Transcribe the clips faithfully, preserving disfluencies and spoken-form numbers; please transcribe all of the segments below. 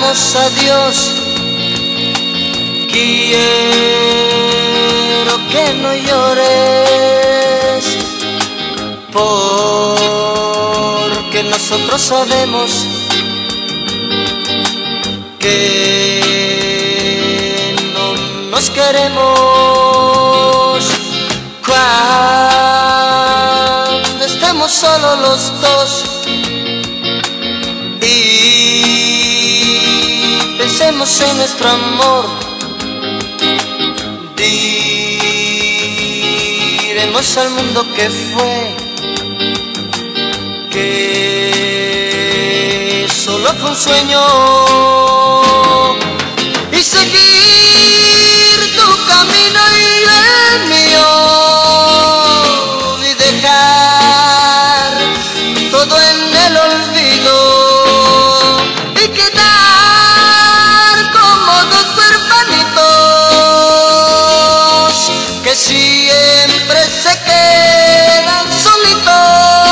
digamos adiós. Quiero que no llores, porque nosotros sabemos que no nos queremos. Cuando estemos solos los dos y pensemos en nuestro amor, diremos al mundo que fue, que solo fue un sueño, y seguir tu camino y el mío, y dejar todo en el olvido, y quedar como dos huerfanitos que siempre se quedan solitos.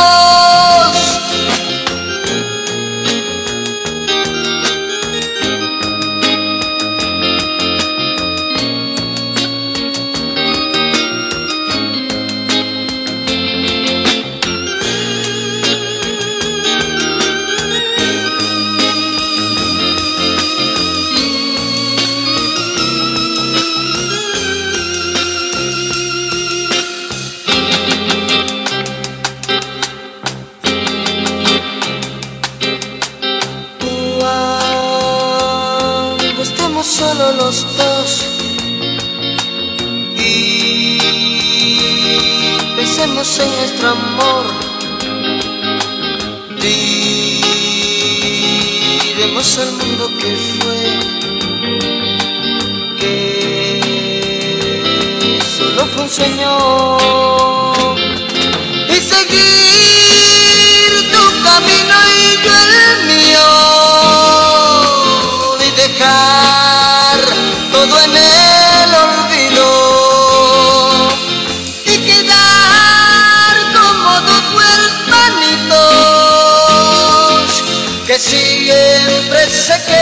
Solo los dos y pensemos en nuestro amor, diremos al mundo que fue, que solo fue un sueño, y seguir tu camino y yo el mío, y dejar todo en el olvido, y quedar como dos huerfanitos que siempre se quedan